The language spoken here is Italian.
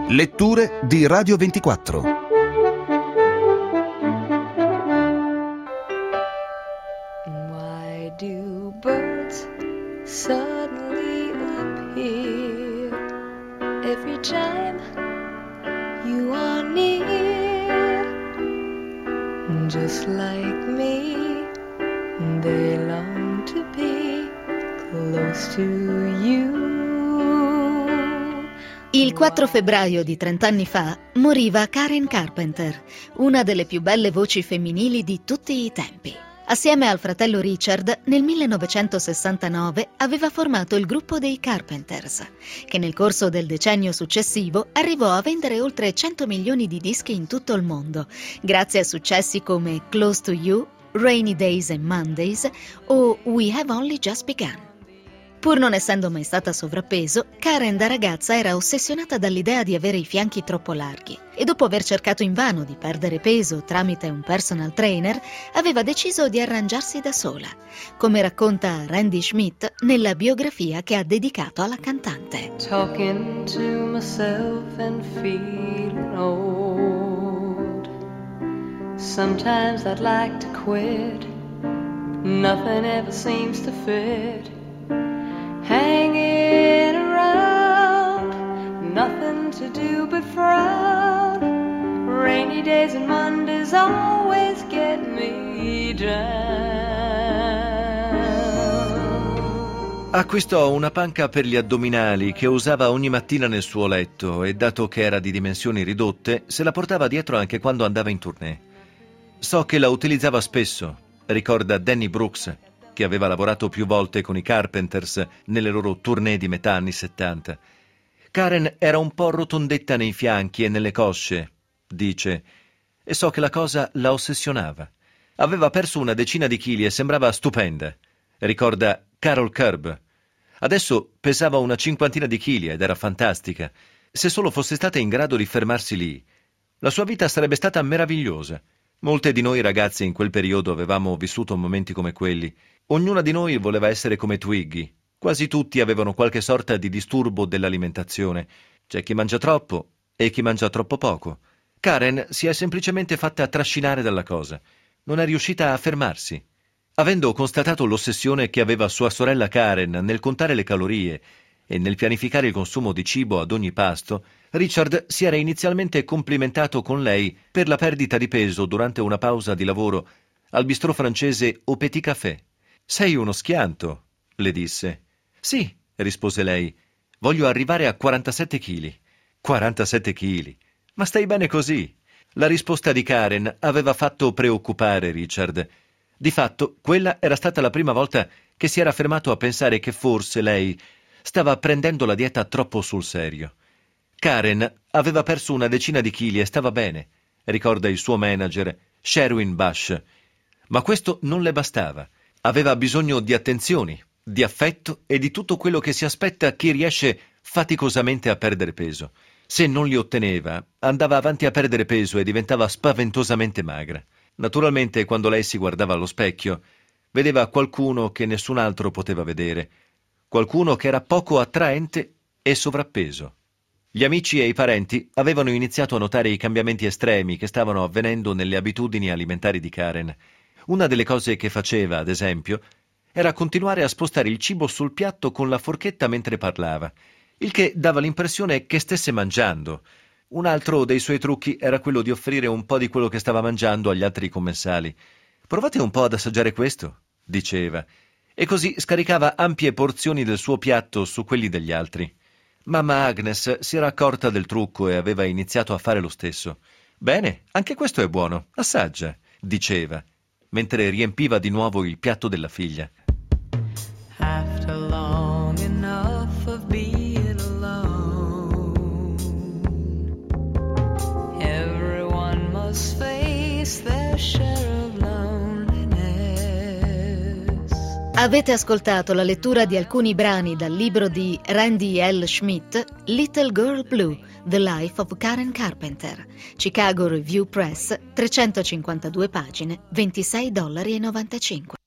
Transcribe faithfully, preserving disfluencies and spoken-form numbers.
Letture di Radio ventiquattro. Why do birds suddenly appear every time you are near? Just like me, they long to be close to you. Il quattro febbraio di trent'anni fa moriva Karen Carpenter, una delle più belle voci femminili di tutti i tempi. Assieme al fratello Richard, nel millenovecentosessantanove aveva formato il gruppo dei Carpenters, che nel corso del decennio successivo arrivò a vendere oltre cento milioni di dischi in tutto il mondo, grazie a successi come Close to You, Rainy Days and Mondays o We Have Only Just Begun. Pur non essendo mai stata sovrappeso, Karen da ragazza era ossessionata dall'idea di avere i fianchi troppo larghi e dopo aver cercato invano di perdere peso tramite un personal trainer, aveva deciso di arrangiarsi da sola, come racconta Randy Schmidt nella biografia che ha dedicato alla cantante. Talking to myself and feeling old. Sometimes I'd like to quit. Nothing ever seems to fit. Hanging around, nothing to do but frown. Rainy days and Mondays always get me down. Acquistò una panca per gli addominali che usava ogni mattina nel suo letto e, dato che era di dimensioni ridotte, se la portava dietro anche quando andava in tournée. So che la utilizzava spesso, ricorda Danny Brooks, che aveva lavorato più volte con i Carpenters nelle loro tournée di metà anni settanta. Karen era un po' rotondetta nei fianchi e nelle cosce, dice, e so che la cosa la ossessionava. Aveva perso una decina di chili e sembrava stupenda, ricorda Carol Curb. Adesso pesava una cinquantina di chili ed era fantastica. Se solo fosse stata in grado di fermarsi lì, la sua vita sarebbe stata meravigliosa. Molte di noi ragazze in quel periodo avevamo vissuto momenti come quelli. Ognuna di noi voleva essere come Twiggy. Quasi tutti avevano qualche sorta di disturbo dell'alimentazione. C'è chi mangia troppo e chi mangia troppo poco. Karen si è semplicemente fatta trascinare dalla cosa. Non è riuscita a fermarsi. Avendo constatato l'ossessione che aveva sua sorella Karen nel contare le calorie e nel pianificare il consumo di cibo ad ogni pasto, Richard si era inizialmente complimentato con lei per la perdita di peso durante una pausa di lavoro al bistrò francese Au Petit Café. «Sei uno schianto», le disse. «Sì», rispose lei, «voglio arrivare a quarantasette chili». quarantasette chili? Ma stai bene così? La risposta di Karen aveva fatto preoccupare Richard. Di fatto, quella era stata la prima volta che si era fermato a pensare che forse lei stava prendendo la dieta troppo sul serio. Karen aveva perso una decina di chili e stava bene, ricorda il suo manager, Sherwin Bush. Ma questo non le bastava. Aveva bisogno di attenzioni, di affetto e di tutto quello che si aspetta chi riesce faticosamente a perdere peso. Se non li otteneva, andava avanti a perdere peso e diventava spaventosamente magra. Naturalmente, quando lei si guardava allo specchio, vedeva qualcuno che nessun altro poteva vedere, qualcuno che era poco attraente e sovrappeso. Gli amici e i parenti avevano iniziato a notare i cambiamenti estremi che stavano avvenendo nelle abitudini alimentari di Karen. Una delle cose che faceva, ad esempio, era continuare a spostare il cibo sul piatto con la forchetta mentre parlava, il che dava l'impressione che stesse mangiando. Un altro dei suoi trucchi era quello di offrire un po' di quello che stava mangiando agli altri commensali. «Provate un po' ad assaggiare questo», diceva, e così scaricava ampie porzioni del suo piatto su quelli degli altri. Mamma Agnes si era accorta del trucco e aveva iniziato a fare lo stesso. «Bene, anche questo è buono, assaggia», diceva, mentre riempiva di nuovo il piatto della figlia. After long enough of being alone, everyone must face their share of loneliness. Avete ascoltato la lettura di alcuni brani dal libro di Randy L. Schmidt, Little Girl Blue, The Life of Karen Carpenter, Chicago Review Press, trecentocinquantadue pagine, ventisei dollari e novantacinque.